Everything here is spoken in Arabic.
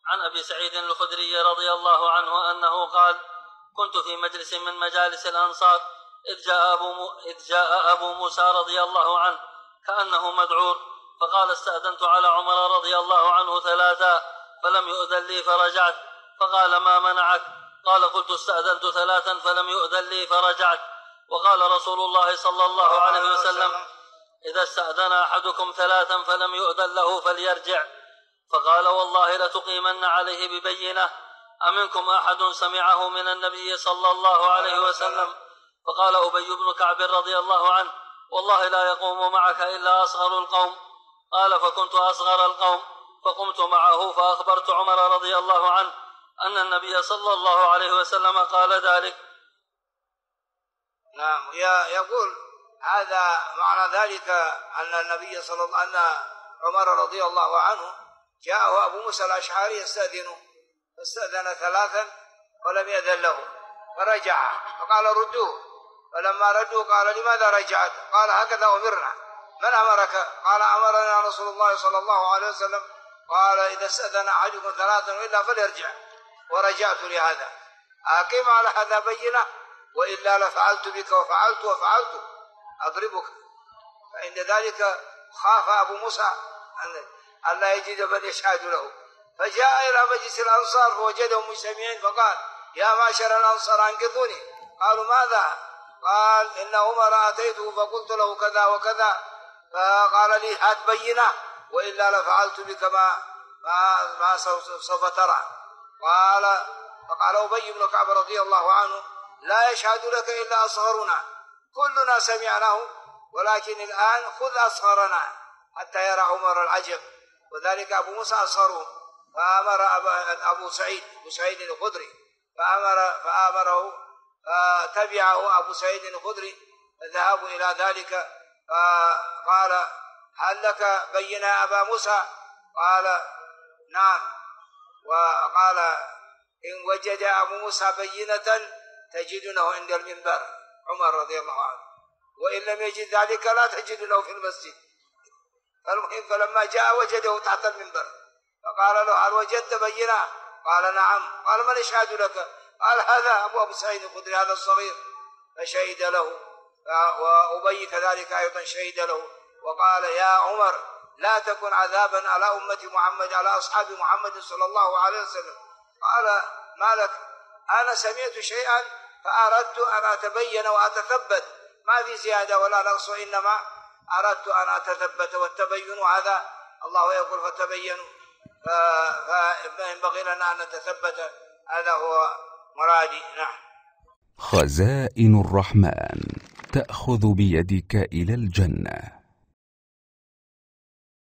عن أبي سعيد الخدري رضي الله عنه أنه قال: كنت في مجلس من مجالس الأنصار إذ جاء أبو موسى رضي الله عنه كأنه مذعور، فقال: استأذنت على عمر رضي الله عنه 3 فلم يؤذن لي فرجعت. فقال: ما منعك؟ قال: قلت: استأذنت 3 فلم يؤذن لي فرجعت. وقال رسول الله صلى الله عليه وسلم: إذا استأذن أحدكم 3 فلم يؤذن له فليرجع. فقال: والله لتقيمن عليه ببينة، أمنكم أحد سمعه من النبي صلى الله عليه وسلم؟ فقال أبي بن كعب رضي الله عنه: والله لا يقوم معك إلا أصغر القوم. قال: فكنت أصغر القوم، فقمت معه فأخبرت عمر رضي الله عنه أن النبي صلى الله عليه وسلم قال ذلك. نعم. يقول هذا معنى ذلك أن النبي صلى الله أن عمر رضي الله عنه جاءه أبو موسى الأشعري يستأذنه، فاستأذن 3 ولم يأذن له فرجع، فقال: ردوه. فلما ردوا قال: لماذا رجعت؟ قال: هكذا أمرنا. من أمرك؟ قال: أمرنا رسول الله صلى الله عليه وسلم، قال: إذا استأذن أحدكم 3 وإلا فليرجع، ورجعت لهذا. أقيم على هذا بينة، وإلا لفعلت بك وفعلت أضربك. فإن ذلك خاف أبو موسى أن لا يجد من يشهد له، فجاء إلى مجلس الأنصار فوجدهم مجتمعين، فقال: يا معشر الأنصار أنقذوني. قالوا: ماذا؟ قال: إن عمر أتيته فقلت له كذا وكذا، فقال لي: هات بينة وإلا لفعلت بك ما سوف ترى. فقال أبي بن كعب رضي الله عنه: لا يشهد لك إلا أصغرنا، كلنا سمعناه، ولكن الآن خذ أصغرنا حتى يرى عمر العجب، وذلك أبو موسى أصغرهم. فأمر أبو سعيد الخدري فأمره، فتبعه أبو سعيد الخدري، فذهبوا إلى ذلك، فقال: هل لك بينة يا أبا موسى؟ قال: نعم. وقال: إن وجد أبو موسى بينة تجدونه عند المنبر، عمر رضي الله عنه، وإن لم يجد ذلك لا تجدونه في المسجد. فالمهم فلما جاء وجده تحت المنبر، فقال له: هل وجدت بينة؟ قال: نعم. قال: من يشهد لك؟ قال: هذا أبو سعيد الخدري، هذا الصغير. فشهد له، وأبي كذلك أيضا شهد له، وقال: يا عمر لا تكن عذابا على أمة محمد، على أصحاب محمد صلى الله عليه وسلم. قال: ما لك؟ أنا سمعت شيئا فأردت أن أتبين وأتثبت، ما في زيادة ولا نقص، إنما أردت أن أتثبت، والتبين هذا الله يقول: فتبينوا، فينبغي لنا أن نتثبت، هذا هو مرادي. نعم. خزائن الرحمن تأخذ بيدك إلى الجنة.